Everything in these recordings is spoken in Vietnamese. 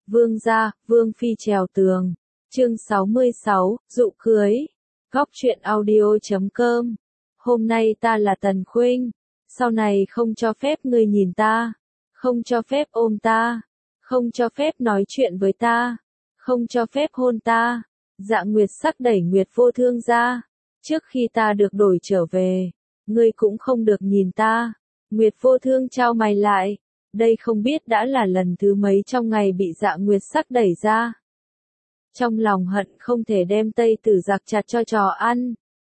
Vương gia, Vương phi trèo tường. Chương 66, dụ cưới. Góc truyện audio.com. Hôm nay ta là Tần Khuynh, sau này không cho phép ngươi nhìn ta, không cho phép ôm ta, không cho phép nói chuyện với ta, không cho phép hôn ta. Dạ Nguyệt Sắc đẩy Nguyệt Vô Thương ra. Trước khi ta được đổi trở về, ngươi cũng không được nhìn ta. Nguyệt Vô Thương chau mày lại. Đây không biết đã là lần thứ mấy trong ngày bị Dạ Nguyệt Sắc đẩy ra. Trong lòng hận không thể đem Tây Tử giặc chặt cho chó ăn.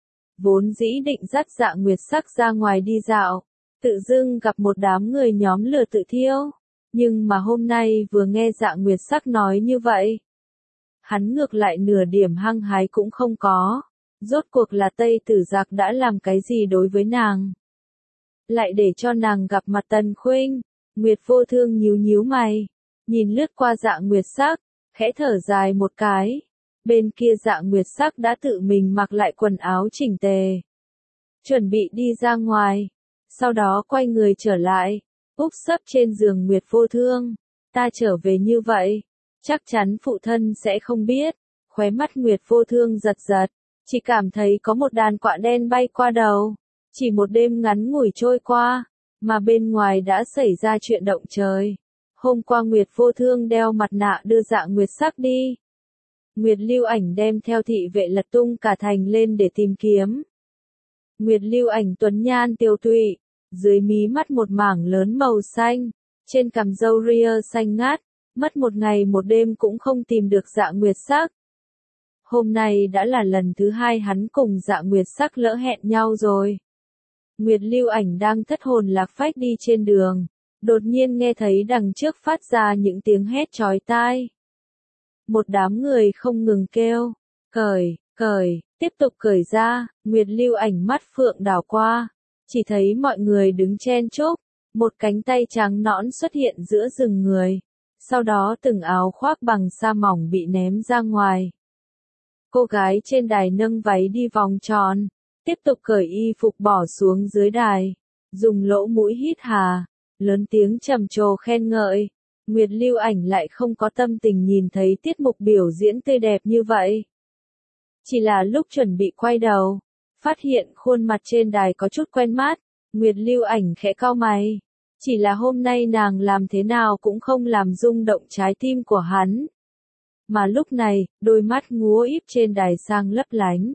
Vốn dĩ định dắt Dạ Nguyệt Sắc ra ngoài đi dạo, tự dưng gặp một đám người nhóm lửa tự thiêu. Nhưng mà hôm nay vừa nghe Dạ Nguyệt Sắc nói như vậy, hắn ngược lại nửa điểm hăng hái cũng không có. Rốt cuộc là Tây Tử giặc đã làm cái gì đối với nàng? Lại để cho nàng gặp mặt Tần Khuynh. Nguyệt Vô Thương nhíu nhíu mày, nhìn lướt qua Dạ Nguyệt Sắc, khẽ thở dài một cái. Bên kia Dạ Nguyệt Sắc đã tự mình mặc lại quần áo chỉnh tề, chuẩn bị đi ra ngoài, sau đó quay người trở lại, úp sấp trên giường Nguyệt Vô Thương. Ta trở về như vậy, chắc chắn phụ thân sẽ không biết. Khóe mắt Nguyệt Vô Thương giật giật, chỉ cảm thấy có một đàn quạ đen bay qua đầu. Chỉ một đêm ngắn ngủi trôi qua, mà bên ngoài đã xảy ra chuyện động trời. Hôm qua Nguyệt Vô Thương đeo mặt nạ đưa Dạ Nguyệt Sắc đi. Nguyệt Lưu Ảnh đem theo thị vệ lật tung cả thành lên để tìm kiếm. Nguyệt Lưu Ảnh tuấn nhan tiêu tụy, dưới mí mắt một mảng lớn màu xanh, trên cằm râu ria xanh ngát, mất một ngày một đêm cũng không tìm được Dạ Nguyệt Sắc. Hôm nay đã là lần thứ hai hắn cùng Dạ Nguyệt Sắc lỡ hẹn nhau rồi. Nguyệt Lưu Ảnh đang thất hồn lạc phách đi trên đường, đột nhiên nghe thấy đằng trước phát ra những tiếng hét chói tai. Một đám người không ngừng kêu, cởi, tiếp tục cởi ra. Nguyệt Lưu Ảnh mắt phượng đảo qua, chỉ thấy mọi người đứng chen chúc, một cánh tay trắng nõn xuất hiện giữa rừng người, sau đó từng áo khoác bằng sa mỏng bị ném ra ngoài. Cô gái trên đài nâng váy đi vòng tròn, tiếp tục cởi y phục bỏ xuống dưới đài, dùng lỗ mũi hít hà, lớn tiếng trầm trồ khen ngợi. Nguyệt Lưu Ảnh lại không có tâm tình nhìn thấy tiết mục biểu diễn tươi đẹp như vậy. Chỉ là lúc chuẩn bị quay đầu, phát hiện khuôn mặt trên đài có chút quen mắt, Nguyệt Lưu Ảnh khẽ cau mày. Chỉ là hôm nay nàng làm thế nào cũng không làm rung động trái tim của hắn. Mà lúc này, đôi mắt ngúa íp trên đài sang lấp lánh.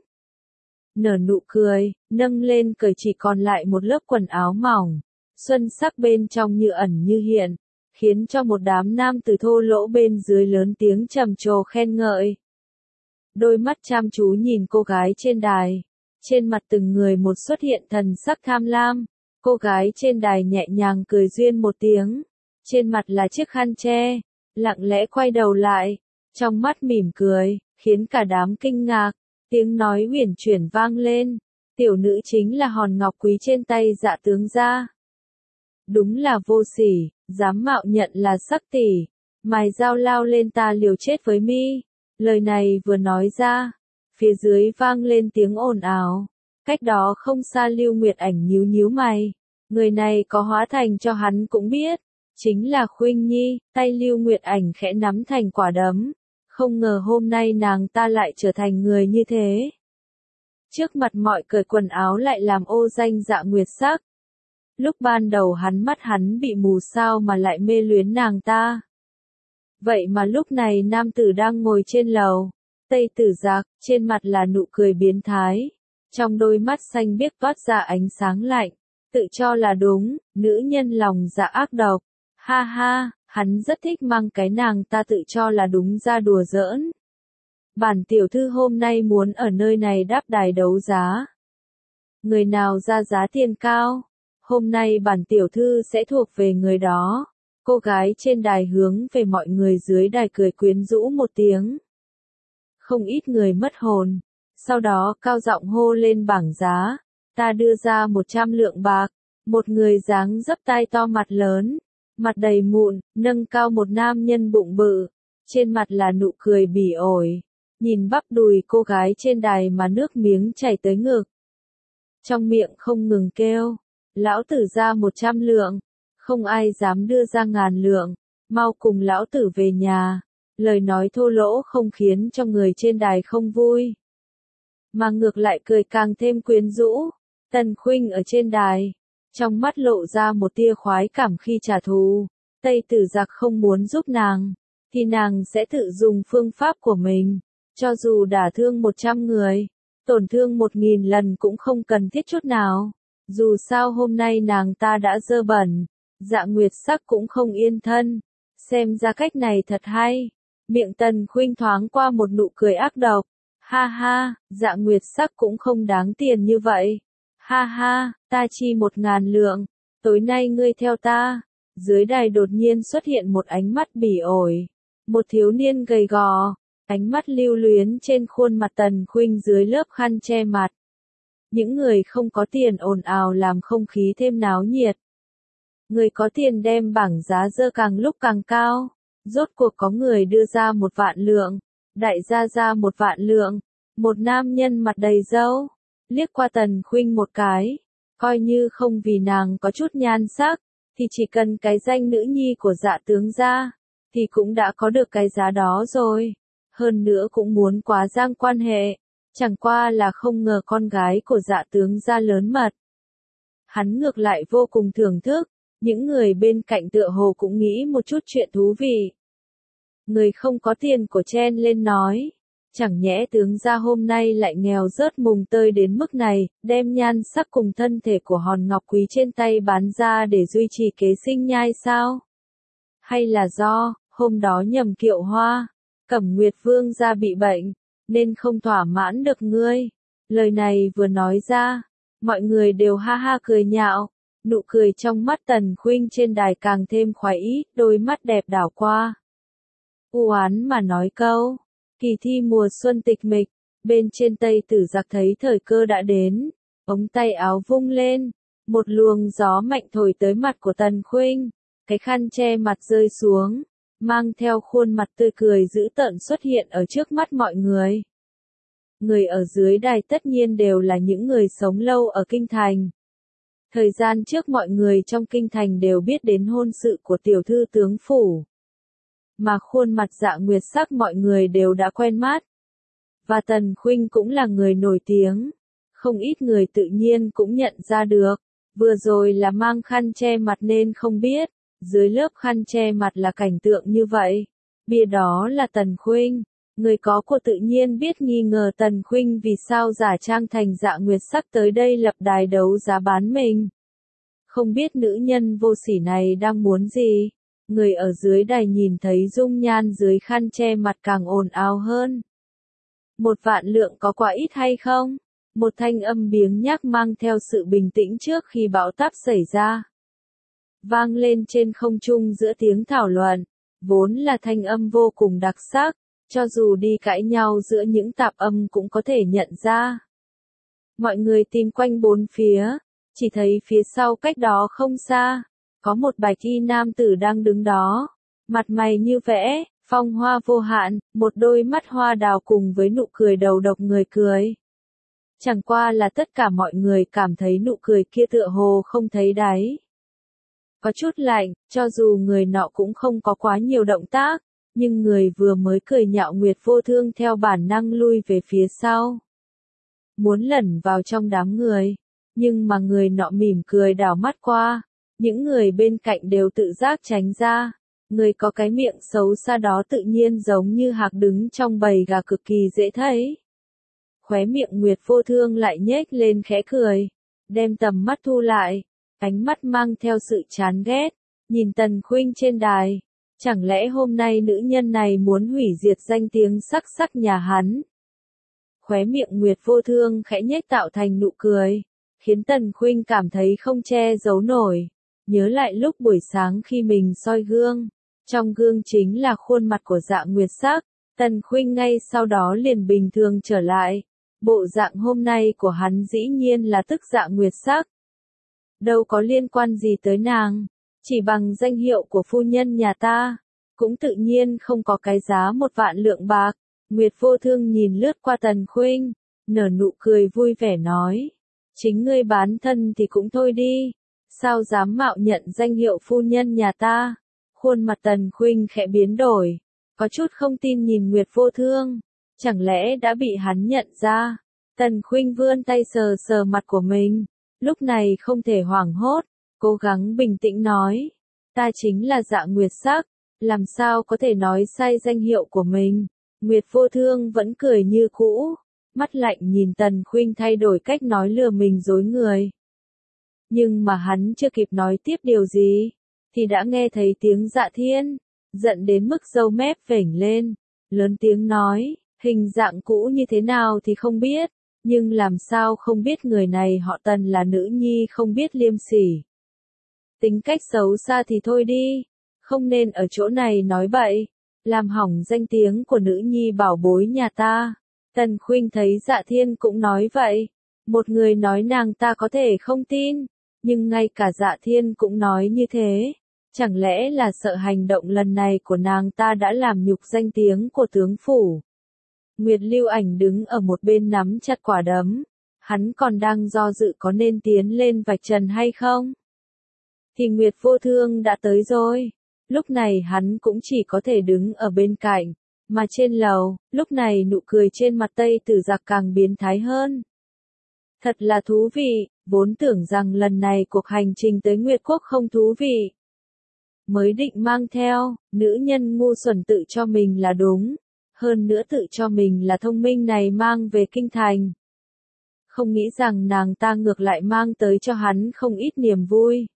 Nở nụ cười, nâng lên cởi chỉ còn lại một lớp quần áo mỏng, xuân sắc bên trong như ẩn như hiện, khiến cho một đám nam tử thô lỗ bên dưới lớn tiếng trầm trồ khen ngợi. Đôi mắt chăm chú nhìn cô gái trên đài, trên mặt từng người một xuất hiện thần sắc tham lam. Cô gái trên đài nhẹ nhàng cười duyên một tiếng, trên mặt là chiếc khăn che, lặng lẽ quay đầu lại, trong mắt mỉm cười, khiến cả đám kinh ngạc. Tiếng nói huyền chuyển vang lên, tiểu nữ chính là hòn ngọc quý trên tay Dạ tướng gia. Đúng là vô sỉ, dám mạo nhận là Sắc tỷ, mài dao lao lên ta liều chết với mi. Lời này vừa nói ra, phía dưới vang lên tiếng ồn ào. Cách đó không xa Lưu Nguyệt Ảnh nhíu nhíu mày, người này có hóa thành cho hắn cũng biết, chính là Khuynh Nhi. Tay Lưu Nguyệt Ảnh khẽ nắm thành quả đấm. Không ngờ hôm nay nàng ta lại trở thành người như thế. Trước mặt mọi cởi quần áo lại làm ô danh Dạ Nguyệt Sắc. Lúc ban đầu mắt hắn bị mù sao mà lại mê luyến nàng ta. Vậy mà lúc này nam tử đang ngồi trên lầu, Tây Tử giặc, trên mặt là nụ cười biến thái. Trong đôi mắt xanh biếc toát ra ánh sáng lạnh, tự cho là đúng, nữ nhân lòng dạ ác độc. Ha ha. Hắn rất thích mang cái nàng ta tự cho là đúng ra đùa giỡn. Bản tiểu thư hôm nay muốn ở nơi này đáp đài đấu giá. Người nào ra giá tiền cao, hôm nay bản tiểu thư sẽ thuộc về người đó. Cô gái trên đài hướng về mọi người dưới đài cười quyến rũ một tiếng. Không ít người mất hồn, sau đó cao giọng hô lên bảng giá. Ta đưa ra 100 lượng bạc. Một người dáng dấp tai to mặt lớn, mặt đầy mụn, nâng cao một nam nhân bụng bự, trên mặt là nụ cười bỉ ổi, nhìn bắp đùi cô gái trên đài mà nước miếng chảy tới ngực. Trong miệng không ngừng kêu, lão tử ra 100 lượng, không ai dám đưa ra 1000 lượng, mau cùng lão tử về nhà. Lời nói thô lỗ không khiến cho người trên đài không vui, mà ngược lại cười càng thêm quyến rũ. Tần Khuynh ở trên đài, trong mắt lộ ra một tia khoái cảm khi trả thù. Tây Tử Giặc không muốn giúp nàng, thì nàng sẽ tự dùng phương pháp của mình. Cho dù đả thương 100 người, tổn thương 1000 lần cũng không cần thiết chút nào. Dù sao hôm nay nàng ta đã dơ bẩn, Dạ Nguyệt Sắc cũng không yên thân. Xem ra cách này thật hay. Miệng Tần Khuynh thoáng qua một nụ cười ác độc. Ha ha, Dạ Nguyệt Sắc cũng không đáng tiền như vậy. Ha ha, ta chi 1000 lượng, tối nay ngươi theo ta. Dưới đài đột nhiên xuất hiện một ánh mắt bỉ ổi. Một thiếu niên gầy gò, ánh mắt lưu luyến trên khuôn mặt Tần Khuynh dưới lớp khăn che mặt. Những người không có tiền ồn ào làm không khí thêm náo nhiệt. Người có tiền đem bảng giá dơ càng lúc càng cao. Rốt cuộc có người đưa ra 1.000 lượng, đại gia ra 1.000 lượng. Một nam nhân mặt đầy râu, liếc qua Tần Khuynh một cái, coi như không vì nàng có chút nhan sắc, thì chỉ cần cái danh nữ nhi của Dạ tướng gia, thì cũng đã có được cái giá đó rồi. Hơn nữa cũng muốn quá giang quan hệ, chẳng qua là không ngờ con gái của Dạ tướng gia lớn mật. Hắn ngược lại vô cùng thưởng thức, những người bên cạnh tựa hồ cũng nghĩ một chút chuyện thú vị. Người không có tiền của chen lên nói, chẳng nhẽ tướng gia hôm nay lại nghèo rớt mùng tơi đến mức này, đem nhan sắc cùng thân thể của hòn ngọc quý trên tay bán ra để duy trì kế sinh nhai sao? Hay là do, hôm đó nhầm kiệu hoa, Cẩm Nguyệt Vương gia bị bệnh, nên không thỏa mãn được ngươi? Lời này vừa nói ra, mọi người đều ha ha cười nhạo, nụ cười trong mắt Tần Khuynh trên đài càng thêm khoái ý, đôi mắt đẹp đảo qua. U oán mà nói câu. Kỳ thi mùa xuân tịch mịch, bên trên Tây Tử Giặc thấy thời cơ đã đến, ống tay áo vung lên, một luồng gió mạnh thổi tới mặt của Tần Khuynh, cái khăn che mặt rơi xuống, mang theo khuôn mặt tươi cười dữ tợn xuất hiện ở trước mắt mọi người. Người ở dưới đài tất nhiên đều là những người sống lâu ở kinh thành. Thời gian trước mọi người trong kinh thành đều biết đến hôn sự của tiểu thư tướng phủ. Mà khuôn mặt Dạ Nguyệt Sắc mọi người đều đã quen mắt. Và Tần Khuynh cũng là người nổi tiếng. Không ít người tự nhiên cũng nhận ra được. Vừa rồi là mang khăn che mặt nên không biết. Dưới lớp khăn che mặt là cảnh tượng như vậy. Bìa đó là Tần Khuynh. Người có của tự nhiên biết nghi ngờ Tần Khuynh vì sao giả trang thành Dạ Nguyệt Sắc tới đây lập đài đấu giá bán mình. Không biết nữ nhân vô sỉ này đang muốn gì. Người ở dưới đài nhìn thấy dung nhan dưới khăn che mặt càng ồn ào hơn. 1.000 lượng có quá ít hay không? Một thanh âm biếng nhác mang theo sự bình tĩnh trước khi bão táp xảy ra. Vang lên trên không trung giữa tiếng thảo luận, vốn là thanh âm vô cùng đặc sắc, cho dù đi cãi nhau giữa những tạp âm cũng có thể nhận ra. Mọi người tìm quanh bốn phía, chỉ thấy phía sau cách đó không xa. Có một bạch y nam tử đang đứng đó, mặt mày như vẽ, phong hoa vô hạn, một đôi mắt hoa đào cùng với nụ cười đầu độc người cười. Chẳng qua là tất cả mọi người cảm thấy nụ cười kia tựa hồ không thấy đáy. Có chút lạnh, cho dù người nọ cũng không có quá nhiều động tác, nhưng người vừa mới cười nhạo Nguyệt Vô Thương theo bản năng lui về phía sau. Muốn lẩn vào trong đám người, nhưng mà người nọ mỉm cười đảo mắt qua. Những người bên cạnh đều tự giác tránh ra. Người có cái miệng xấu xa đó tự nhiên giống như hạc đứng trong bầy gà cực kỳ dễ thấy. Khóe miệng Nguyệt Vô Thương lại nhếch lên khẽ cười, đem tầm mắt thu lại, ánh mắt mang theo sự chán ghét, nhìn Tần Khuynh trên đài. Chẳng lẽ hôm nay nữ nhân này muốn hủy diệt danh tiếng sắc sắc nhà hắn? Khóe miệng Nguyệt Vô Thương khẽ nhếch tạo thành nụ cười, khiến Tần Khuynh cảm thấy không che giấu nổi. Nhớ lại lúc buổi sáng khi mình soi gương, trong gương chính là khuôn mặt của Dạ Nguyệt Sắc, Tần Khuynh ngay sau đó liền bình thường trở lại. Bộ dạng hôm nay của hắn dĩ nhiên là tức Dạ Nguyệt Sắc. Đâu có liên quan gì tới nàng, chỉ bằng danh hiệu của phu nhân nhà ta, cũng tự nhiên không có cái giá 1.000 lượng bạc. Nguyệt Vô Thương nhìn lướt qua Tần Khuynh, nở nụ cười vui vẻ nói, chính ngươi bán thân thì cũng thôi đi. Sao dám mạo nhận danh hiệu phu nhân nhà ta? Khuôn mặt Tần Khuynh khẽ biến đổi, có chút không tin nhìn Nguyệt Vô Thương, chẳng lẽ đã bị hắn nhận ra. Tần Khuynh vươn tay sờ sờ mặt của mình, lúc này không thể hoảng hốt, cố gắng bình tĩnh nói, ta chính là Dạ Nguyệt Sắc, làm sao có thể nói sai danh hiệu của mình. Nguyệt Vô Thương vẫn cười như cũ, mắt lạnh nhìn Tần Khuynh thay đổi cách nói lừa mình dối người. Nhưng mà hắn chưa kịp nói tiếp điều gì, thì đã nghe thấy tiếng Dạ Thiên, giận đến mức râu mép vểnh lên, lớn tiếng nói, hình dạng cũ như thế nào thì không biết, nhưng làm sao không biết người này họ Tần là nữ nhi không biết liêm sỉ. Tính cách xấu xa thì thôi đi, không nên ở chỗ này nói bậy, làm hỏng danh tiếng của nữ nhi bảo bối nhà ta. Tần Khuynh thấy Dạ Thiên cũng nói vậy, một người nói nàng ta có thể không tin, nhưng ngay cả Dạ Thiên cũng nói như thế, chẳng lẽ là sợ hành động lần này của nàng ta đã làm nhục danh tiếng của tướng phủ. Nguyệt Lưu Ảnh đứng ở một bên nắm chặt quả đấm, hắn còn đang do dự có nên tiến lên vạch trần hay không. Thì Nguyệt Vô Thương đã tới rồi, lúc này hắn cũng chỉ có thể đứng ở bên cạnh, mà trên lầu, lúc này nụ cười trên mặt Tây Tử Giặc càng biến thái hơn. Thật là thú vị, vốn tưởng rằng lần này cuộc hành trình tới Nguyệt Quốc không thú vị. Mới định mang theo, nữ nhân ngu xuẩn tự cho mình là đúng, hơn nữa tự cho mình là thông minh này mang về kinh thành. Không nghĩ rằng nàng ta ngược lại mang tới cho hắn không ít niềm vui.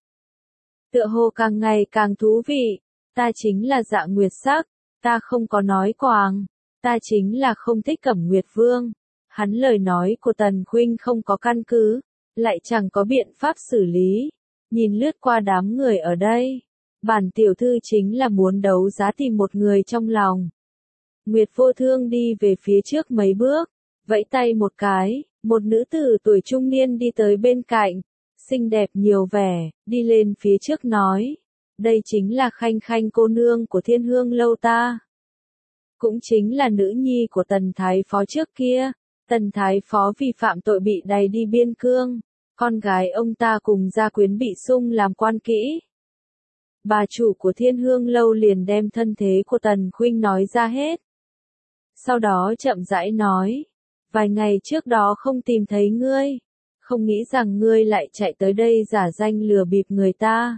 Tựa hồ càng ngày càng thú vị, ta chính là Dạ Nguyệt Sắc, ta không có nói quàng, ta chính là không thích Cẩm Nguyệt Vương. Hắn lời nói của Tần Khuynh không có căn cứ, lại chẳng có biện pháp xử lý. Nhìn lướt qua đám người ở đây, bản tiểu thư chính là muốn đấu giá tìm một người trong lòng. Nguyệt Vô Thương đi về phía trước mấy bước, vẫy tay một cái, một nữ tử tuổi trung niên đi tới bên cạnh, xinh đẹp nhiều vẻ, đi lên phía trước nói, đây chính là Khanh Khanh cô nương của Thiên Hương lâu ta. Cũng chính là nữ nhi của Tần Thái Phó trước kia, Tần Thái Phó vì phạm tội bị đày đi biên cương, con gái ông ta cùng gia quyến bị sung làm quan kỹ. Bà chủ của Thiên Hương lâu liền đem thân thế của Tần Khuynh nói ra hết. Sau đó chậm rãi nói, vài ngày trước đó không tìm thấy ngươi, không nghĩ rằng ngươi lại chạy tới đây giả danh lừa bịp người ta.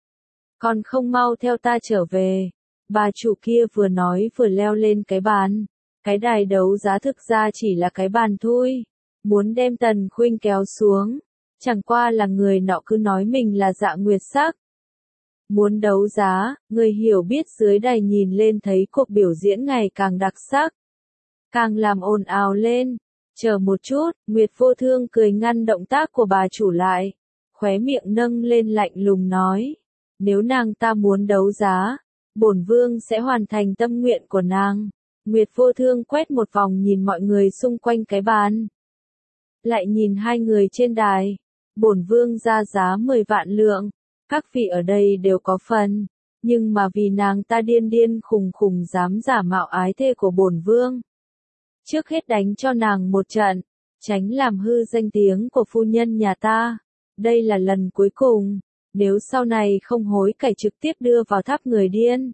Còn không mau theo ta trở về. Bà chủ kia vừa nói vừa leo lên cái bàn. Cái đài đấu giá thực ra chỉ là cái bàn thôi. Muốn đem Tần Khuynh kéo xuống. Chẳng qua là người nọ cứ nói mình là Dạ Nguyệt Sắc. Muốn đấu giá, người hiểu biết dưới đài nhìn lên thấy cuộc biểu diễn ngày càng đặc sắc. Càng làm ồn ào lên. Chờ một chút, Nguyệt Vô Thương cười ngăn động tác của bà chủ lại. Khóe miệng nâng lên lạnh lùng nói. Nếu nàng ta muốn đấu giá, bổn vương sẽ hoàn thành tâm nguyện của nàng. Nguyệt Vô Thương quét một vòng nhìn mọi người xung quanh cái bàn. Lại nhìn hai người trên đài. Bổn vương ra giá 10 vạn lượng. Các vị ở đây đều có phần. Nhưng mà vì nàng ta điên điên khùng khùng dám giả mạo ái thê của bổn vương. Trước hết đánh cho nàng một trận. Tránh làm hư danh tiếng của phu nhân nhà ta. Đây là lần cuối cùng. Nếu sau này không hối cải trực tiếp đưa vào tháp người điên.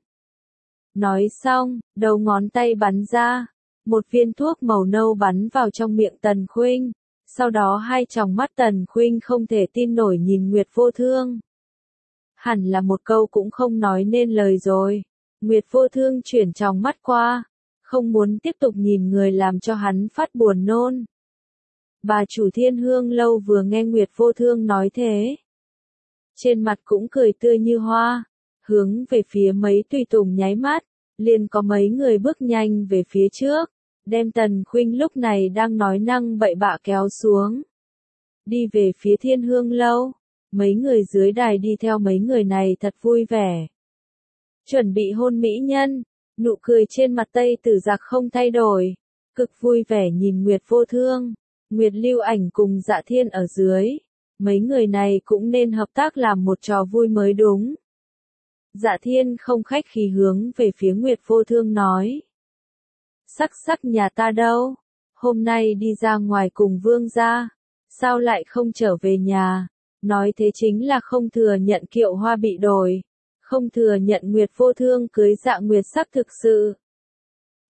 Nói xong, đầu ngón tay bắn ra, một viên thuốc màu nâu bắn vào trong miệng Tần Khuynh, sau đó hai tròng mắt Tần Khuynh không thể tin nổi nhìn Nguyệt Vô Thương. Hẳn là một câu cũng không nói nên lời rồi. Nguyệt Vô Thương chuyển tròng mắt qua, không muốn tiếp tục nhìn người làm cho hắn phát buồn nôn. Bà chủ Thiên Hương lâu vừa nghe Nguyệt Vô Thương nói thế, trên mặt cũng cười tươi như hoa, hướng về phía mấy tùy tùng nháy mắt, liền có mấy người bước nhanh về phía trước, đem Tần Khuynh lúc này đang nói năng bậy bạ kéo xuống. Đi về phía Thiên Hương lâu, mấy người dưới đài đi theo mấy người này thật vui vẻ. Chuẩn bị hôn mỹ nhân, nụ cười trên mặt Tây Tử Giặc không thay đổi, cực vui vẻ nhìn Nguyệt Vô Thương, Nguyệt Lưu Ảnh cùng Dạ Thiên ở dưới. Mấy người này cũng nên hợp tác làm một trò vui mới đúng. Dạ Thiên không khách khí hướng về phía Nguyệt Vô Thương nói. Sắc sắc nhà ta đâu? Hôm nay đi ra ngoài cùng vương gia. Sao lại không trở về nhà? Nói thế chính là không thừa nhận kiệu hoa bị đổi. Không thừa nhận Nguyệt Vô Thương cưới Dạ Nguyệt Sắc thực sự.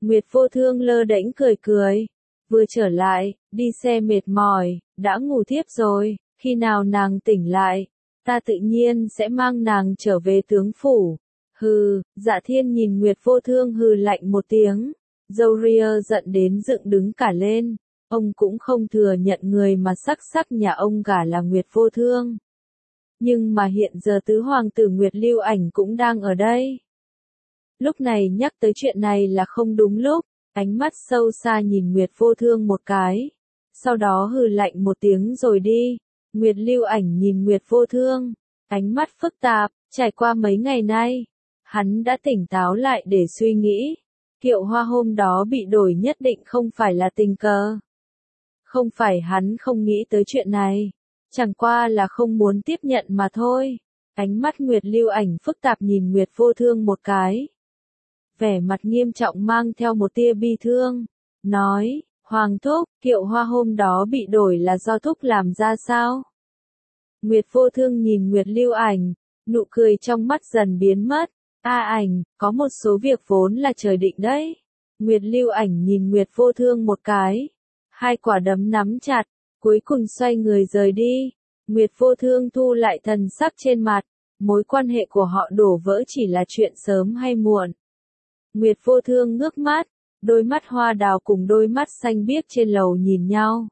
Nguyệt Vô Thương lơ đễnh cười cười. Vừa trở lại, đi xe mệt mỏi, đã ngủ thiếp rồi, khi nào nàng tỉnh lại, ta tự nhiên sẽ mang nàng trở về tướng phủ. Hừ, Dạ Thiên nhìn Nguyệt Vô Thương hừ lạnh một tiếng, râu ria giận đến dựng đứng cả lên. Ông cũng không thừa nhận người mà sắc sắc nhà ông gả là Nguyệt Vô Thương. Nhưng mà hiện giờ tứ hoàng tử Nguyệt Lưu Ảnh cũng đang ở đây. Lúc này nhắc tới chuyện này là không đúng lúc, ánh mắt sâu xa nhìn Nguyệt Vô Thương một cái. Sau đó hừ lạnh một tiếng rồi đi. Nguyệt Lưu Ảnh nhìn Nguyệt Vô Thương, ánh mắt phức tạp, trải qua mấy ngày nay, hắn đã tỉnh táo lại để suy nghĩ. Kiệu hoa hôm đó bị đổi nhất định không phải là tình cờ. Không phải hắn không nghĩ tới chuyện này, chẳng qua là không muốn tiếp nhận mà thôi. Ánh mắt Nguyệt Lưu Ảnh phức tạp nhìn Nguyệt Vô Thương một cái. Vẻ mặt nghiêm trọng mang theo một tia bi thương, nói, Hoàng thúc, kiệu hoa hôm đó bị đổi là do thúc làm ra sao? Nguyệt Vô Thương nhìn Nguyệt Lưu Ảnh, nụ cười trong mắt dần biến mất. Ảnh, có một số việc vốn là trời định đấy. Nguyệt Lưu Ảnh nhìn Nguyệt Vô Thương một cái. Hai quả đấm nắm chặt, cuối cùng xoay người rời đi. Nguyệt Vô Thương thu lại thần sắc trên mặt. Mối quan hệ của họ đổ vỡ chỉ là chuyện sớm hay muộn. Nguyệt Vô Thương ngước mắt, đôi mắt hoa đào cùng đôi mắt xanh biếc trên lầu nhìn nhau.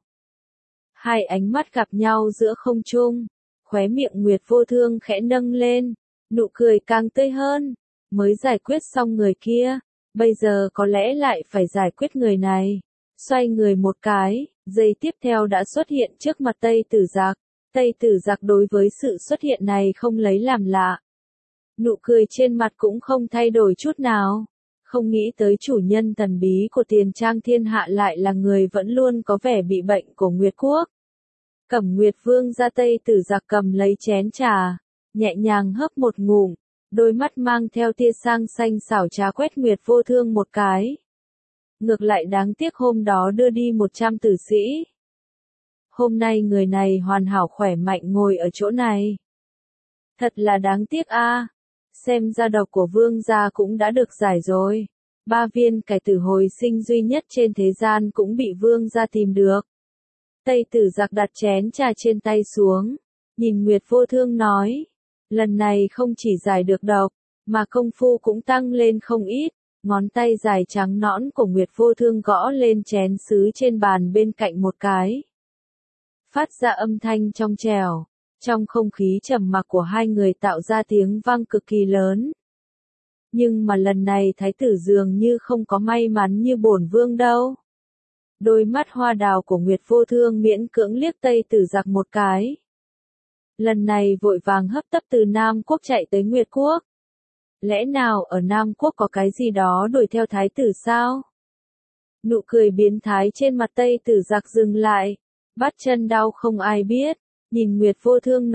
Hai ánh mắt gặp nhau giữa không trung, khóe miệng Nguyệt Vô Thương khẽ nâng lên, nụ cười càng tươi hơn. Mới giải quyết xong người kia, bây giờ có lẽ lại phải giải quyết người này. Xoay người một cái, giây tiếp theo đã xuất hiện trước mặt Tây Tử Dặc. Tây Tử Dặc đối với sự xuất hiện này không lấy làm lạ. Nụ cười trên mặt cũng không thay đổi chút nào. Không nghĩ tới chủ nhân thần bí của Tiền Trang thiên hạ lại là người vẫn luôn có vẻ bị bệnh của Nguyệt Quốc. Cẩm Nguyệt Vương ra. Tây Tử Dặc cầm lấy chén trà, nhẹ nhàng hấp một ngụm, đôi mắt mang theo tia sang xanh xảo trá quét Nguyệt Vô Thương một cái. Ngược lại đáng tiếc hôm đó đưa đi 100 tử sĩ. Hôm nay người này hoàn hảo khỏe mạnh ngồi ở chỗ này. Thật là đáng tiếc a. Xem ra độc của vương gia cũng đã được giải rồi. 3 viên cải tử hồi sinh duy nhất trên thế gian cũng bị vương gia tìm được. Tây Tử Dặc đặt chén trà trên tay xuống, nhìn Nguyệt Vô Thương nói, lần này không chỉ giải được độc, mà công phu cũng tăng lên không ít. Ngón tay dài trắng nõn của Nguyệt Vô Thương gõ lên chén sứ trên bàn bên cạnh một cái. Phát ra âm thanh trong trẻo. Trong không khí trầm mặc của hai người tạo ra tiếng vang cực kỳ lớn. Nhưng mà lần này thái tử dường như không có may mắn như bổn vương đâu. Đôi mắt hoa đào của Nguyệt Vô Thương miễn cưỡng liếc Tây Tử Dặc một cái. Lần này vội vàng hấp tấp từ Nam Quốc chạy tới Nguyệt Quốc. Lẽ nào ở Nam Quốc có cái gì đó đuổi theo thái tử sao? Nụ cười biến thái trên mặt Tây Tử Dặc dừng lại. Bắp chân đau không ai biết. Nhìn Nguyệt Vô Thương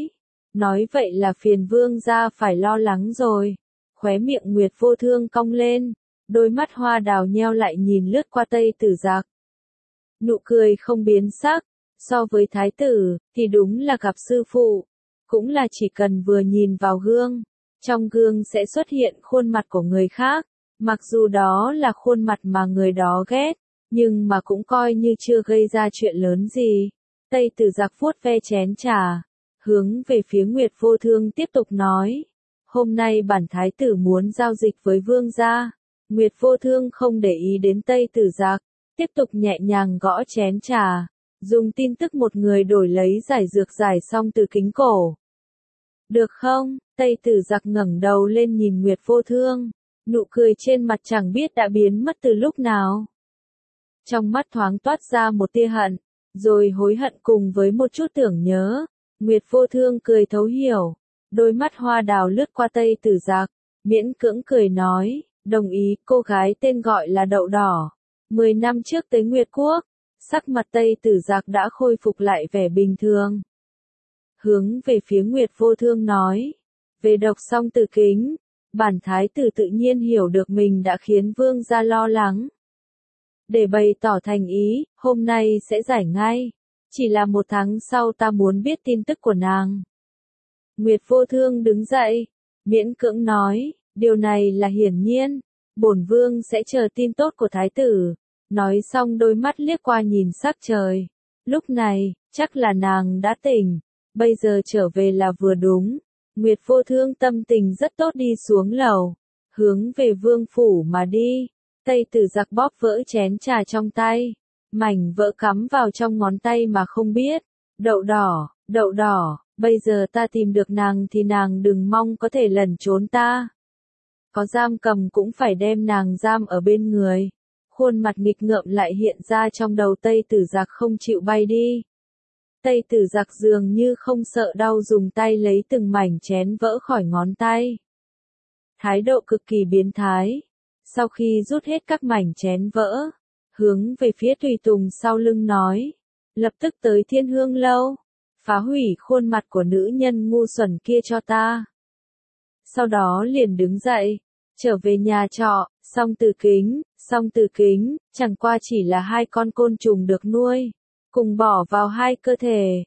nói vậy là phiền vương gia phải lo lắng rồi. Khóe miệng Nguyệt Vô Thương cong lên, đôi mắt hoa đào nheo lại nhìn lướt qua Tây Tử Dặc. Nụ cười không biến sắc, so với thái tử, thì đúng là gặp sư phụ. Cũng là chỉ cần vừa nhìn vào gương, trong gương sẽ xuất hiện khuôn mặt của người khác. Mặc dù đó là khuôn mặt mà người đó ghét, nhưng mà cũng coi như chưa gây ra chuyện lớn gì. Tây Tử Dặc vuốt ve chén trà, hướng về phía Nguyệt Vô Thương tiếp tục nói. Hôm nay bản thái tử muốn giao dịch với vương gia. Nguyệt Vô Thương không để ý đến Tây Tử Dặc, tiếp tục nhẹ nhàng gõ chén trà, dùng tin tức một người đổi lấy giải dược giải xong từ kính cổ. Được không? Tây Tử Dặc ngẩng đầu lên nhìn Nguyệt Vô Thương, nụ cười trên mặt chẳng biết đã biến mất từ lúc nào. Trong mắt thoáng toát ra một tia hận, rồi hối hận cùng với một chút tưởng nhớ. Nguyệt Vô Thương cười thấu hiểu, đôi mắt hoa đào lướt qua Tây Tử Dặc, miễn cưỡng cười nói, đồng ý. Cô gái tên gọi là Đậu Đỏ, 10 năm trước tới Nguyệt Quốc, sắc mặt Tây Tử Dặc đã khôi phục lại vẻ bình thường. Hướng về phía Nguyệt Vô Thương nói, về độc song tử kính, bản thái tử tự nhiên hiểu được mình đã khiến vương gia lo lắng. Để bày tỏ thành ý, hôm nay sẽ giải ngay. Chỉ là 1 tháng sau ta muốn biết tin tức của nàng. Nguyệt Vô Thương đứng dậy, miễn cưỡng nói, điều này là hiển nhiên. bổn vương sẽ chờ tin tốt của thái tử. Nói xong đôi mắt liếc qua nhìn sắc trời. Lúc này, chắc là nàng đã tỉnh, bây giờ trở về là vừa đúng. Nguyệt Vô Thương tâm tình rất tốt đi xuống lầu, hướng về vương phủ mà đi. Tây Tử Giặc bóp vỡ chén trà trong tay, mảnh vỡ cắm vào trong ngón tay mà không biết. Đậu đỏ, bây giờ ta tìm được nàng thì nàng đừng mong có thể lẩn trốn ta. Có giam cầm cũng phải đem nàng giam ở bên người. Khuôn mặt nghịch ngợm lại hiện ra trong đầu Tây Tử Giặc không chịu bay đi. Tây Tử Giặc dường như không sợ đau dùng tay lấy từng mảnh chén vỡ khỏi ngón tay. Thái độ cực kỳ biến thái. Sau khi rút hết các mảnh chén vỡ, hướng về phía tùy tùng sau lưng nói, lập tức tới Thiên Hương Lâu, phá hủy khuôn mặt của nữ nhân ngu xuẩn kia cho ta. Sau đó liền đứng dậy, trở về nhà trọ. Song Tử Kính, chẳng qua chỉ là hai con côn trùng được nuôi, cùng bỏ vào hai cơ thể.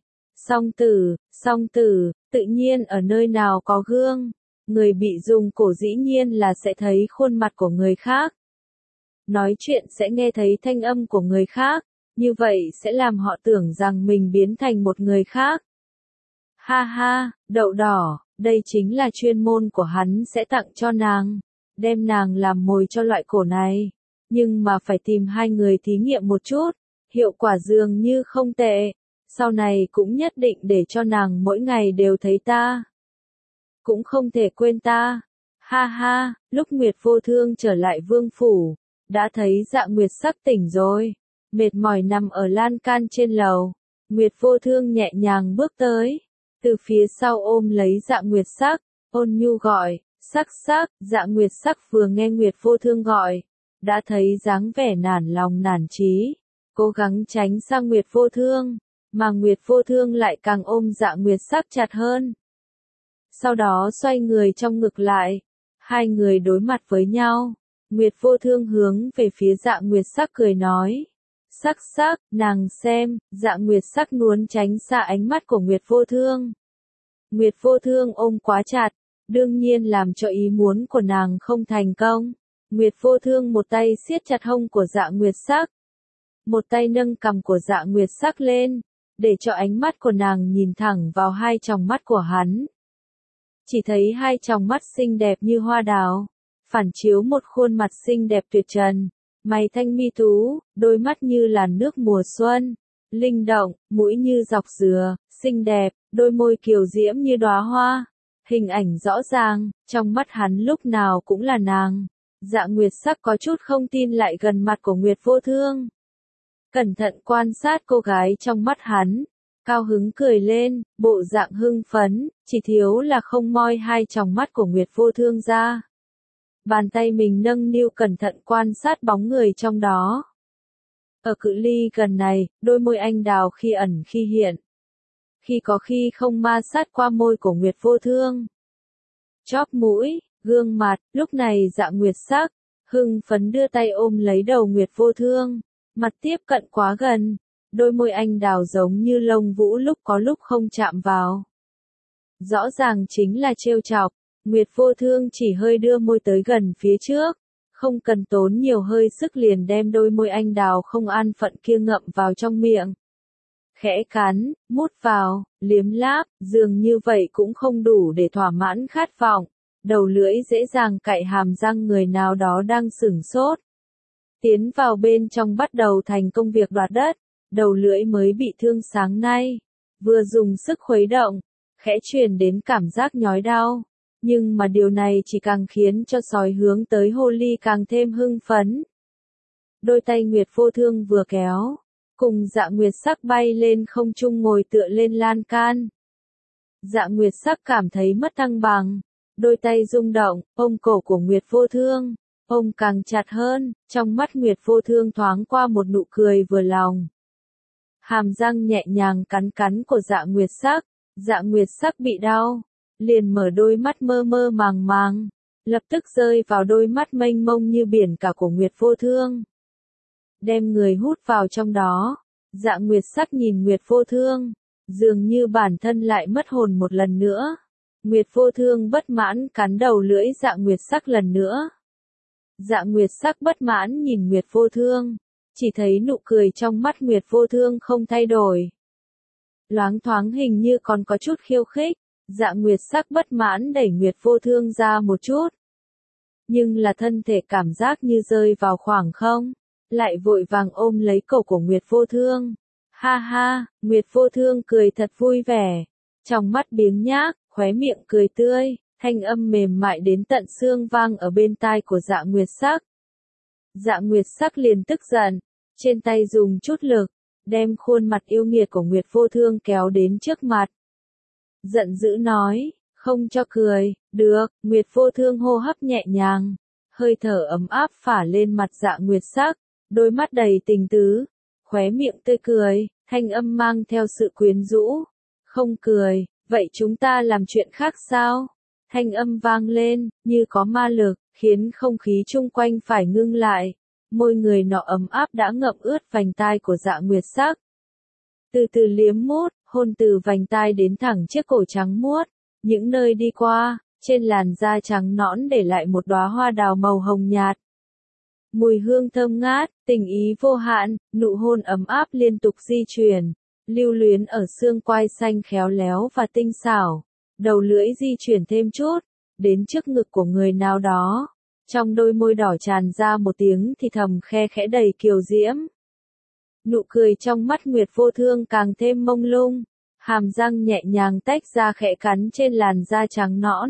Song Tử, tự nhiên ở nơi nào có gương, người bị dùng cổ dĩ nhiên là sẽ thấy khuôn mặt của người khác. Nói chuyện sẽ nghe thấy thanh âm của người khác, như vậy sẽ làm họ tưởng rằng mình biến thành một người khác. Ha ha, đậu đỏ, đây chính là chuyên môn của hắn sẽ tặng cho nàng, đem nàng làm mồi cho loại cổ này. Nhưng mà phải tìm hai người thí nghiệm một chút, hiệu quả dường như không tệ, sau này cũng nhất định để cho nàng mỗi ngày đều thấy ta. Cũng không thể quên ta. Ha ha, lúc Nguyệt Vô Thương trở lại vương phủ, đã thấy Dạ Nguyệt Sắc tỉnh rồi, mệt mỏi nằm ở lan can trên lầu. Nguyệt Vô Thương nhẹ nhàng bước tới, từ phía sau ôm lấy Dạ Nguyệt Sắc, ôn nhu gọi, sắc sắc. Dạ Nguyệt Sắc vừa nghe Nguyệt Vô Thương gọi, đã thấy dáng vẻ nản lòng nản trí, cố gắng tránh sang Nguyệt Vô Thương, mà Nguyệt Vô Thương lại càng ôm Dạ Nguyệt Sắc chặt hơn. Sau đó xoay người trong ngực lại, hai người đối mặt với nhau. Nguyệt Vô Thương hướng về phía Dạ Nguyệt Sắc cười nói, sắc sắc, nàng xem. Dạ Nguyệt Sắc muốn tránh xa ánh mắt của Nguyệt Vô Thương. Nguyệt Vô Thương ôm quá chặt, đương nhiên làm cho ý muốn của nàng không thành công. Nguyệt Vô Thương một tay siết chặt hông của Dạ Nguyệt Sắc, một tay nâng cằm của Dạ Nguyệt Sắc lên, để cho ánh mắt của nàng nhìn thẳng vào hai tròng mắt của hắn. Chỉ thấy hai tròng mắt xinh đẹp như hoa đào, phản chiếu một khuôn mặt xinh đẹp tuyệt trần, mày thanh mi tú, đôi mắt như làn nước mùa xuân, linh động, mũi như dọc dừa, xinh đẹp, đôi môi kiều diễm như đóa hoa, hình ảnh rõ ràng, trong mắt hắn lúc nào cũng là nàng. Dạ Nguyệt Sắc có chút không tin lại gần mặt của Nguyệt Vô Thương. Cẩn thận quan sát cô gái trong mắt hắn, cao hứng cười lên, bộ dạng hưng phấn, chỉ thiếu là không moi hai tròng mắt của Nguyệt Vô Thương ra. Bàn tay mình nâng niu cẩn thận quan sát bóng người trong đó. Ở cự ly gần này, đôi môi anh đào khi ẩn khi hiện. Khi có khi không ma sát qua môi của Nguyệt Vô Thương. Chóp mũi, gương mặt, lúc này Dạ Nguyệt Sắc, hưng phấn đưa tay ôm lấy đầu Nguyệt Vô Thương, mặt tiếp cận quá gần, đôi môi anh đào giống như lông vũ lúc có lúc không chạm vào. Rõ ràng chính là trêu chọc, Nguyệt Vô Thương chỉ hơi đưa môi tới gần phía trước, không cần tốn nhiều hơi sức liền đem đôi môi anh đào không an phận kia ngậm vào trong miệng. Khẽ cắn, mút vào, liếm láp, dường như vậy cũng không đủ để thỏa mãn khát vọng. Đầu lưỡi dễ dàng cạy hàm răng người nào đó đang sửng sốt. Tiến vào bên trong bắt đầu thành công việc đoạt đất, đầu lưỡi mới bị thương sáng nay. Vừa dùng sức khuấy động, khẽ truyền đến cảm giác nhói đau. Nhưng mà điều này chỉ càng khiến cho sói hướng tới hồ ly càng thêm hưng phấn. Đôi tay Nguyệt Vô Thương vừa kéo, cùng Dạ Nguyệt Sắc bay lên không trung ngồi tựa lên lan can. Dạ Nguyệt Sắc cảm thấy mất thăng bằng. Đôi tay rung động, ôm cổ của Nguyệt Vô Thương, ôm càng chặt hơn, trong mắt Nguyệt Vô Thương thoáng qua một nụ cười vừa lòng. Hàm răng nhẹ nhàng cắn cắn của Dạ Nguyệt Sắc, Dạ Nguyệt Sắc bị đau, liền mở đôi mắt mơ mơ màng màng, lập tức rơi vào đôi mắt mênh mông như biển cả của Nguyệt Vô Thương. Đem người hút vào trong đó, Dạ Nguyệt Sắc nhìn Nguyệt Vô Thương, dường như bản thân lại mất hồn một lần nữa. Nguyệt Vô Thương bất mãn cắn đầu lưỡi Dạ Nguyệt Sắc lần nữa. Dạ Nguyệt Sắc bất mãn nhìn Nguyệt Vô Thương, chỉ thấy nụ cười trong mắt Nguyệt Vô Thương không thay đổi. Loáng thoáng hình như còn có chút khiêu khích, Dạ Nguyệt Sắc bất mãn đẩy Nguyệt Vô Thương ra một chút. Nhưng là thân thể cảm giác như rơi vào khoảng không, lại vội vàng ôm lấy cổ của Nguyệt Vô Thương. Ha ha, Nguyệt Vô Thương cười thật vui vẻ, trong mắt biếng nhác, khóe miệng cười tươi, thanh âm mềm mại đến tận xương vang ở bên tai của Dạ Nguyệt Sắc. Dạ Nguyệt Sắc liền tức giận, trên tay dùng chút lực, đem khuôn mặt yêu nghiệt của Nguyệt Vô Thương kéo đến trước mặt. Giận dữ nói, không cho cười, được, Nguyệt Vô Thương hô hấp nhẹ nhàng, hơi thở ấm áp phả lên mặt Dạ Nguyệt Sắc, đôi mắt đầy tình tứ, khóe miệng tươi cười, thanh âm mang theo sự quyến rũ. Không cười, vậy chúng ta làm chuyện khác sao? Thanh âm vang lên, như có ma lực, khiến không khí chung quanh phải ngưng lại. Môi người nọ ấm áp đã ngậm ướt vành tai của Dạ Nguyệt Sắc. Từ từ liếm mút, hôn từ vành tai đến thẳng chiếc cổ trắng muốt, những nơi đi qua, trên làn da trắng nõn để lại một đóa hoa đào màu hồng nhạt. Mùi hương thơm ngát, tình ý vô hạn, nụ hôn ấm áp liên tục di chuyển, lưu luyến ở xương quai xanh khéo léo và tinh xảo, đầu lưỡi di chuyển thêm chút, đến trước ngực của người nào đó. Trong đôi môi đỏ tràn ra một tiếng thì thầm khe khẽ đầy kiều diễm. Nụ cười trong mắt Nguyệt Vô Thương càng thêm mông lung, hàm răng nhẹ nhàng tách ra khẽ cắn trên làn da trắng nõn.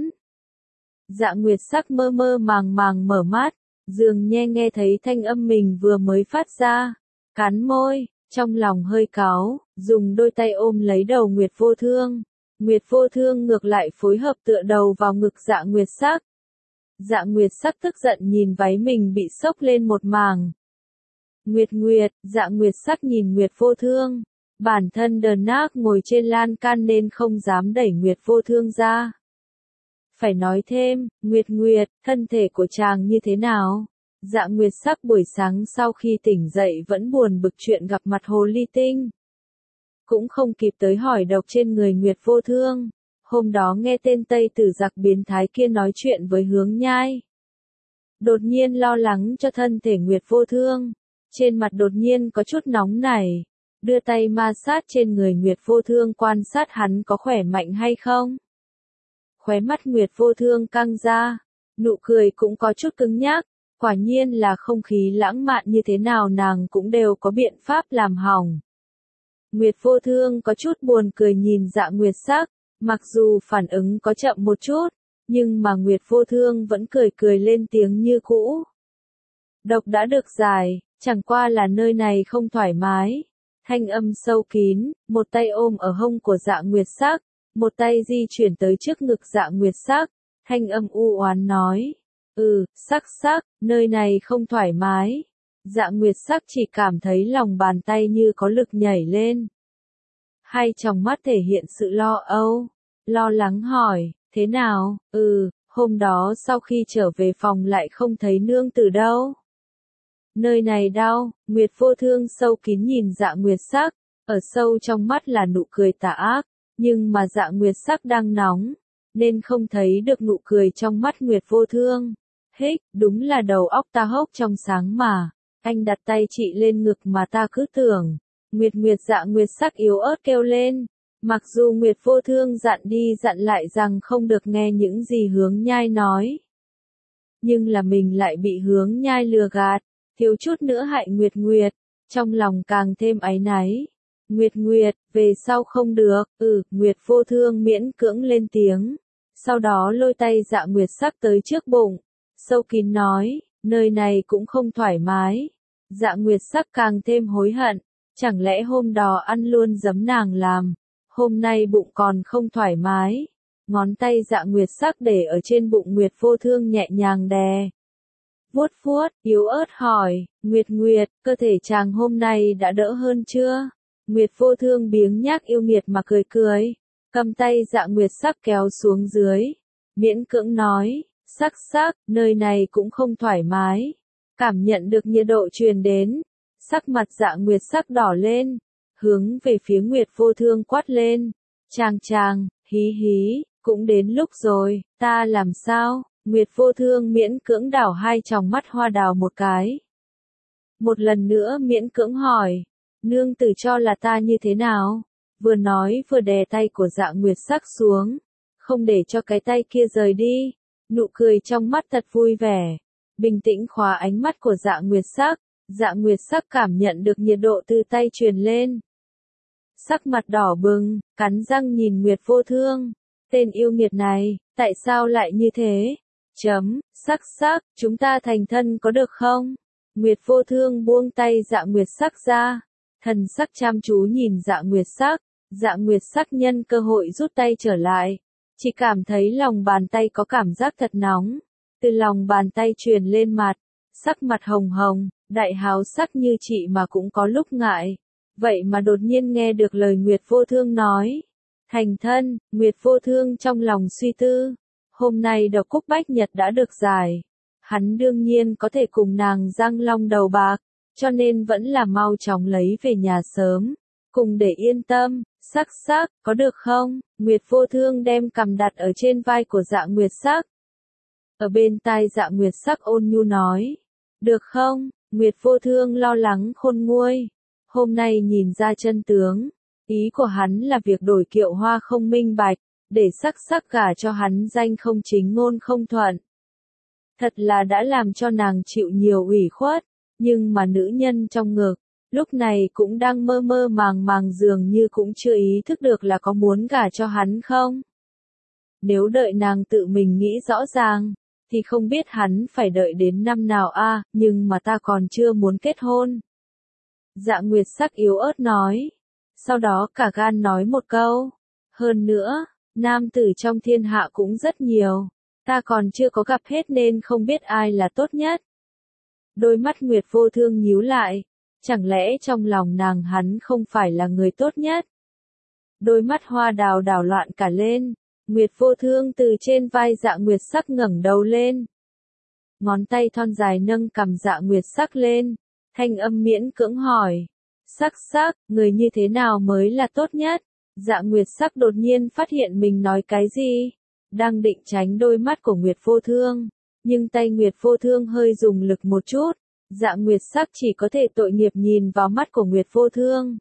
Dạ Nguyệt Sắc mơ mơ màng màng mở mắt, dường như nghe thấy thanh âm mình vừa mới phát ra, cắn môi, trong lòng hơi cáu, dùng đôi tay ôm lấy đầu Nguyệt Vô Thương. Nguyệt Vô Thương ngược lại phối hợp tựa đầu vào ngực Dạ Nguyệt Sắc. Dạ Nguyệt Sắc tức giận nhìn váy mình bị xốc lên một mảng. Nguyệt Nguyệt, Dạ Nguyệt Sắc nhìn Nguyệt Vô Thương, bản thân đờn nác ngồi trên lan can nên không dám đẩy Nguyệt Vô Thương ra. Phải nói thêm, Nguyệt Nguyệt, thân thể của chàng như thế nào? Dạ Nguyệt Sắc buổi sáng sau khi tỉnh dậy vẫn buồn bực chuyện gặp mặt hồ ly tinh. Cũng không kịp tới hỏi độc trên người Nguyệt Vô Thương. Hôm đó nghe tên Tây Tử giặc biến thái kia nói chuyện với Hướng Nhai. Đột nhiên lo lắng cho thân thể Nguyệt Vô Thương. Trên mặt đột nhiên có chút nóng nảy. Đưa tay ma sát trên người Nguyệt Vô Thương quan sát hắn có khỏe mạnh hay không. Khóe mắt Nguyệt Vô Thương căng ra. Nụ cười cũng có chút cứng nhắc. Quả nhiên là không khí lãng mạn như thế nào nàng cũng đều có biện pháp làm hỏng. Nguyệt Vô Thương có chút buồn cười nhìn Dạ Nguyệt Sắc. Mặc dù phản ứng có chậm một chút, nhưng mà Nguyệt Vô Thương vẫn cười cười lên tiếng như cũ. Độc đã được giải, chẳng qua là nơi này không thoải mái. Thanh âm sâu kín, một tay ôm ở hông của Dạ Nguyệt Sắc, một tay di chuyển tới trước ngực Dạ Nguyệt Sắc. Thanh âm u oán nói, Sắc, nơi này không thoải mái. Dạ Nguyệt Sắc chỉ cảm thấy lòng bàn tay như có lực nhảy lên. Hai tròng mắt thể hiện sự lo âu, lo lắng hỏi, thế nào? Hôm đó sau khi trở về phòng lại không thấy nương tử đâu. Nơi này đau, Nguyệt Vô Thương sâu kín nhìn Dạ Nguyệt Sắc, ở sâu trong mắt là nụ cười tà ác, nhưng mà Dạ Nguyệt Sắc đang nóng, nên không thấy được nụ cười trong mắt Nguyệt Vô Thương. Hích, đúng là đầu óc ta hốc trong sáng mà, anh đặt tay chị lên ngực mà ta cứ tưởng. Nguyệt Nguyệt Dạ Nguyệt Sắc yếu ớt kêu lên, mặc dù Nguyệt Vô Thương dặn đi dặn lại rằng không được nghe những gì Hướng Nhai nói. Nhưng là mình lại bị Hướng Nhai lừa gạt, thiếu chút nữa hại Nguyệt Nguyệt, trong lòng càng thêm áy náy. Nguyệt Nguyệt, về sau không được, Nguyệt Vô Thương miễn cưỡng lên tiếng, sau đó lôi tay Dạ Nguyệt Sắc tới trước bụng, sâu kín nói, nơi này cũng không thoải mái. Dạ Nguyệt Sắc càng thêm hối hận. Chẳng lẽ hôm đó ăn luôn giấm nàng làm, hôm nay bụng còn không thoải mái. Ngón tay Dạ Nguyệt Sắc để ở trên bụng Nguyệt Vô Thương nhẹ nhàng đè. Vuốt vuốt, yếu ớt hỏi, Nguyệt Nguyệt, cơ thể chàng hôm nay đã đỡ hơn chưa? Nguyệt Vô Thương biếng nhác yêu nghiệt mà cười cười, cầm tay Dạ Nguyệt Sắc kéo xuống dưới, miễn cưỡng nói, Sắc, nơi này cũng không thoải mái. Cảm nhận được nhiệt độ truyền đến. Sắc mặt Dạ Nguyệt Sắc đỏ lên, hướng về phía Nguyệt Vô Thương quát lên. Chàng, hí, cũng đến lúc rồi, ta làm sao? Nguyệt Vô Thương miễn cưỡng đảo hai tròng mắt Hoa Đào một cái. Một lần nữa miễn cưỡng hỏi, nương tử cho là ta như thế nào? Vừa nói vừa đè tay của Dạ Nguyệt Sắc xuống, không để cho cái tay kia rời đi. Nụ cười trong mắt thật vui vẻ, bình tĩnh khóa ánh mắt của Dạ Nguyệt Sắc. Dạ Nguyệt Sắc cảm nhận được nhiệt độ từ tay truyền lên. Sắc mặt đỏ bừng, cắn răng nhìn Nguyệt Vô Thương. Tên yêu nghiệt này, tại sao lại như thế? Sắc, chúng ta thành thân có được không? Nguyệt Vô Thương buông tay Dạ Nguyệt Sắc ra. Thần sắc chăm chú nhìn Dạ Nguyệt Sắc. Dạ Nguyệt Sắc nhân cơ hội rút tay trở lại. Chỉ cảm thấy lòng bàn tay có cảm giác thật nóng. Từ lòng bàn tay truyền lên mặt. Sắc mặt hồng hồng, đại háo sắc như chị mà cũng có lúc ngại. Vậy mà đột nhiên nghe được lời Nguyệt Vô Thương nói. Thành thân, Nguyệt Vô Thương trong lòng suy tư. Hôm nay độc cúc bách nhật đã được giải. Hắn đương nhiên có thể cùng nàng răng long đầu bạc. Cho nên vẫn là mau chóng lấy về nhà sớm. Cùng để yên tâm, sắc, có được không? Nguyệt Vô Thương đem cằm đặt ở trên vai của Dạ Nguyệt Sắc. Ở bên tai Dạ Nguyệt Sắc ôn nhu nói. Được không? Nguyệt Vô Thương lo lắng khôn nguôi. Hôm nay nhìn ra chân tướng. Ý của hắn là việc đổi Kiệu Hoa không minh bạch. Để sắc gả cho hắn danh không chính ngôn không thuận. Thật là đã làm cho nàng chịu nhiều ủy khuất. Nhưng mà nữ nhân trong ngực, lúc này cũng đang mơ mơ màng dường như cũng chưa ý thức được là có muốn gả cho hắn không. Nếu đợi nàng tự mình nghĩ rõ ràng, thì không biết hắn phải đợi đến năm nào a, nhưng mà ta còn chưa muốn kết hôn. Dạ Nguyệt Sắc yếu ớt nói. Sau đó cả gan nói một câu. Hơn nữa, nam tử trong thiên hạ cũng rất nhiều. Ta còn chưa có gặp hết nên không biết ai là tốt nhất. Đôi mắt Nguyệt Vô Thương nhíu lại. Chẳng lẽ trong lòng nàng hắn không phải là người tốt nhất? Đôi mắt Hoa Đào đảo loạn cả lên. Nguyệt Vô Thương từ trên vai Dạ Nguyệt Sắc ngẩng đầu lên. Ngón tay thon dài nâng cằm Dạ Nguyệt Sắc lên. Thanh âm miễn cưỡng hỏi. Sắc, người như thế nào mới là tốt nhất? Dạ Nguyệt Sắc đột nhiên phát hiện mình nói cái gì? Đang định tránh đôi mắt của Nguyệt Vô Thương. Nhưng tay Nguyệt Vô Thương hơi dùng lực một chút. Dạ Nguyệt Sắc chỉ có thể tội nghiệp nhìn vào mắt của Nguyệt Vô Thương.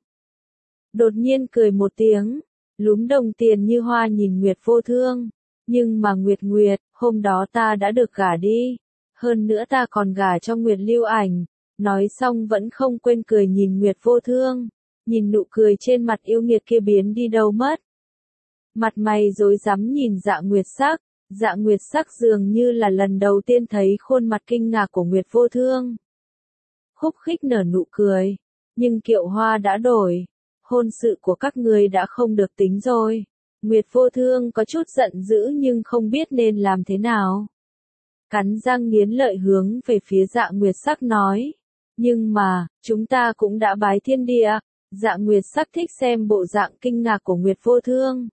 Đột nhiên cười một tiếng. Lúm đồng tiền như hoa nhìn Nguyệt Vô Thương. Nhưng mà Nguyệt, hôm đó ta đã được gả đi. Hơn nữa ta còn gả cho Nguyệt Lưu Ảnh. Nói xong vẫn không quên cười nhìn Nguyệt Vô Thương. Nhìn nụ cười trên mặt yêu nghiệt kia biến đi đâu mất. Mặt mày rối rắm nhìn Dạ Nguyệt Sắc. Dạ Nguyệt Sắc dường như là lần đầu tiên thấy khuôn mặt kinh ngạc của Nguyệt Vô Thương. Khúc khích nở nụ cười. Nhưng Kiệu Hoa đã đổi. Hôn sự của các người đã không được tính rồi. Nguyệt Vô Thương có chút giận dữ nhưng không biết nên làm thế nào. Cắn răng nghiến lợi hướng về phía Dạ Nguyệt Sắc nói. Nhưng mà, chúng ta cũng đã bái thiên địa. Dạ Nguyệt Sắc thích xem bộ dạng kinh ngạc của Nguyệt Vô Thương.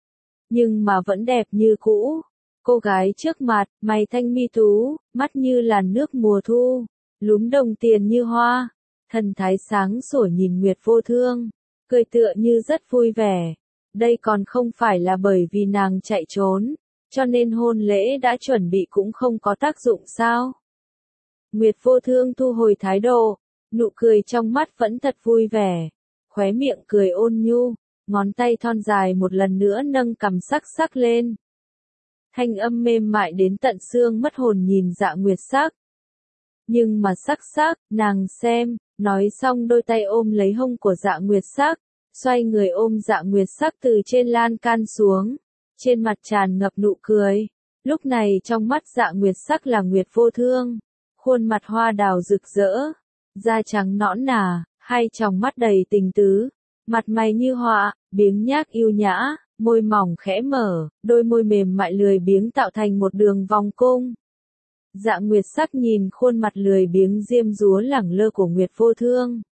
Nhưng mà vẫn đẹp như cũ. Cô gái trước mặt, mày thanh mi tú, mắt như làn nước mùa thu, lúm đồng tiền như hoa, thần thái sáng sủa nhìn Nguyệt Vô Thương, cười tựa như rất vui vẻ. Đây còn không phải là bởi vì nàng chạy trốn, cho nên hôn lễ đã chuẩn bị cũng không có tác dụng sao? Nguyệt Vô Thương thu hồi thái độ, nụ cười trong mắt vẫn thật vui vẻ, khóe miệng cười ôn nhu, ngón tay thon dài một lần nữa nâng cằm sắc lên. Thanh âm mềm mại đến tận xương mất hồn nhìn Dạ Nguyệt Sắc. Nhưng mà sắc, nàng xem, nói xong đôi tay ôm lấy hông của Dạ Nguyệt Sắc, xoay người ôm Dạ Nguyệt Sắc từ trên lan can xuống, trên mặt tràn ngập nụ cười. Lúc này trong mắt Dạ Nguyệt Sắc là Nguyệt Vô Thương, khuôn mặt hoa đào rực rỡ, da trắng nõn nà, hai tròng mắt đầy tình tứ, mặt mày như họa, biếng nhác yêu nhã. Môi mỏng khẽ mở, đôi môi mềm mại lười biếng tạo thành một đường vòng cung. Dạ Nguyệt Sắc nhìn khuôn mặt lười biếng diêm dúa lẳng lơ của Nguyệt Vô Thương.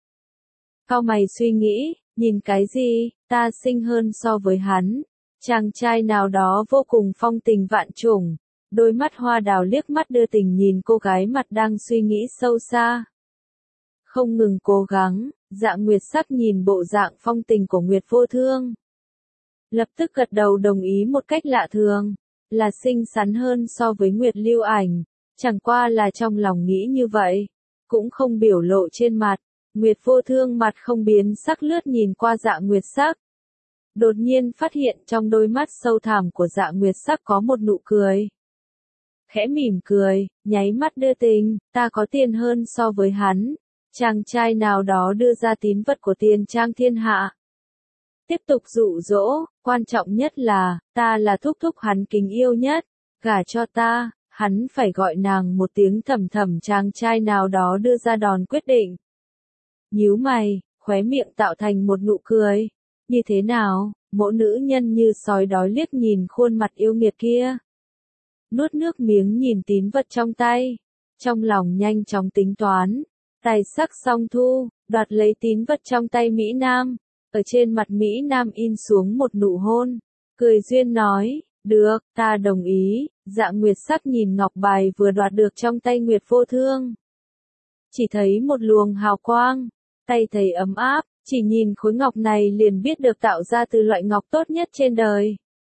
Cau mày suy nghĩ, nhìn cái gì, ta xinh hơn so với hắn. Chàng trai nào đó vô cùng phong tình vạn trùng. Đôi mắt hoa đào liếc mắt đưa tình nhìn cô gái mặt đang suy nghĩ sâu xa. Không ngừng cố gắng, Dạ Nguyệt Sắc nhìn bộ dạng phong tình của Nguyệt Vô Thương. Lập tức gật đầu đồng ý một cách lạ thường. là xinh xắn hơn so với Nguyệt Lưu Ảnh, chẳng qua là trong lòng nghĩ như vậy, cũng không biểu lộ trên mặt. Nguyệt Vô Thương mặt không biến sắc lướt nhìn qua Dạ Nguyệt Sắc. Đột nhiên phát hiện trong đôi mắt sâu thẳm của Dạ Nguyệt Sắc có một nụ cười. Khẽ mỉm cười, nháy mắt đưa tình, ta có tiền hơn so với hắn. Chàng trai nào đó đưa ra tín vật của Tiền Trang thiên hạ. Tiếp tục dụ dỗ, quan trọng nhất là, ta là thúc thúc hắn kính yêu nhất, gả cho ta, hắn phải gọi nàng một tiếng thầm thầm. Chàng trai nào đó đưa ra đòn quyết định. Nhíu mày, khóe miệng tạo thành một nụ cười. Như thế nào, mỗ nữ nhân như sói đói liếc nhìn khuôn mặt yêu nghiệt kia. Nuốt nước miếng nhìn tín vật trong tay, trong lòng nhanh chóng tính toán, tài sắc song thu, đoạt lấy tín vật trong tay Mỹ Nam, ở trên mặt Mỹ Nam in xuống một nụ hôn, cười duyên nói, được, ta đồng ý. Dạ Nguyệt Sắc nhìn ngọc bài vừa đoạt được trong tay Nguyệt Vô Thương. Chỉ thấy một luồng hào quang, tay thấy ấm áp, chỉ nhìn khối ngọc này liền biết được tạo ra từ loại ngọc tốt nhất trên đời.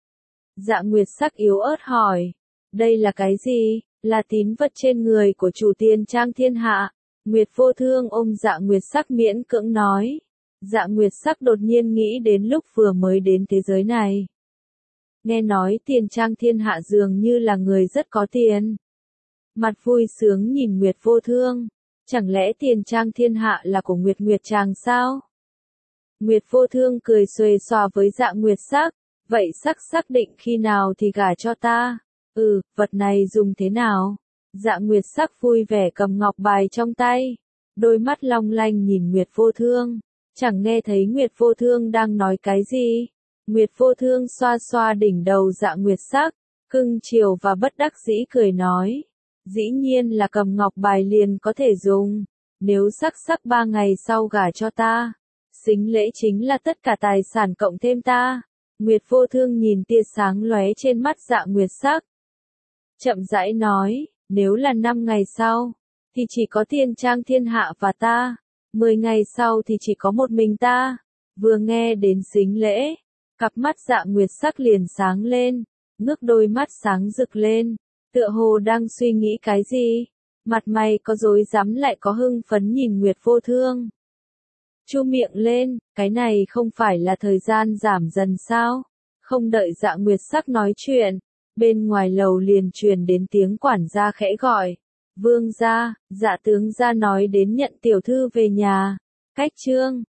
Dạ Nguyệt Sắc yếu ớt hỏi, đây là cái gì? Là tín vật trên người của chủ Tiền Trang thiên hạ. Nguyệt Vô Thương ôm Dạ Nguyệt Sắc miễn cưỡng nói. Dạ Nguyệt Sắc đột nhiên nghĩ đến lúc vừa mới đến thế giới này. Nghe nói Tiền Trang thiên hạ dường như là người rất có tiền. Mặt vui sướng nhìn Nguyệt Vô Thương. Chẳng lẽ Tiền Trang thiên hạ là của Nguyệt Nguyệt chàng sao? Nguyệt Vô Thương cười xuề xòa với Dạ Nguyệt Sắc. Vậy Sắc xác định khi nào thì gả cho ta? Vật này dùng thế nào? Dạ Nguyệt Sắc vui vẻ cầm ngọc bài trong tay. Đôi mắt long lanh nhìn Nguyệt Vô Thương. Chẳng nghe thấy Nguyệt Vô Thương đang nói cái gì. Nguyệt Vô Thương xoa xoa đỉnh đầu Dạ Nguyệt Sắc. Cưng chiều và bất đắc dĩ cười nói. Dĩ nhiên là cầm ngọc bài liền có thể dùng. Nếu Sắc 3 ngày sau gả cho ta. Sính lễ chính là tất cả tài sản cộng thêm ta. Nguyệt Vô Thương nhìn tia sáng lóe trên mắt Dạ Nguyệt Sắc. Chậm rãi nói, nếu là 5 ngày sau, thì chỉ có Tiền Trang thiên hạ và ta. 10 ngày sau thì chỉ có một mình ta. Vừa nghe đến sính lễ, cặp mắt Dạ Nguyệt Sắc liền sáng lên, ngước đôi mắt sáng rực lên, tựa hồ đang suy nghĩ cái gì. Mặt mày có rối rắm lại có hưng phấn nhìn Nguyệt Vô Thương. Chu miệng lên, cái này không phải là thời gian giảm dần sao? Không đợi Dạ Nguyệt Sắc nói chuyện, bên ngoài lầu liền truyền đến tiếng quản gia khẽ gọi. Vương gia, Dạ tướng gia nói đến nhận tiểu thư về nhà. Cách chương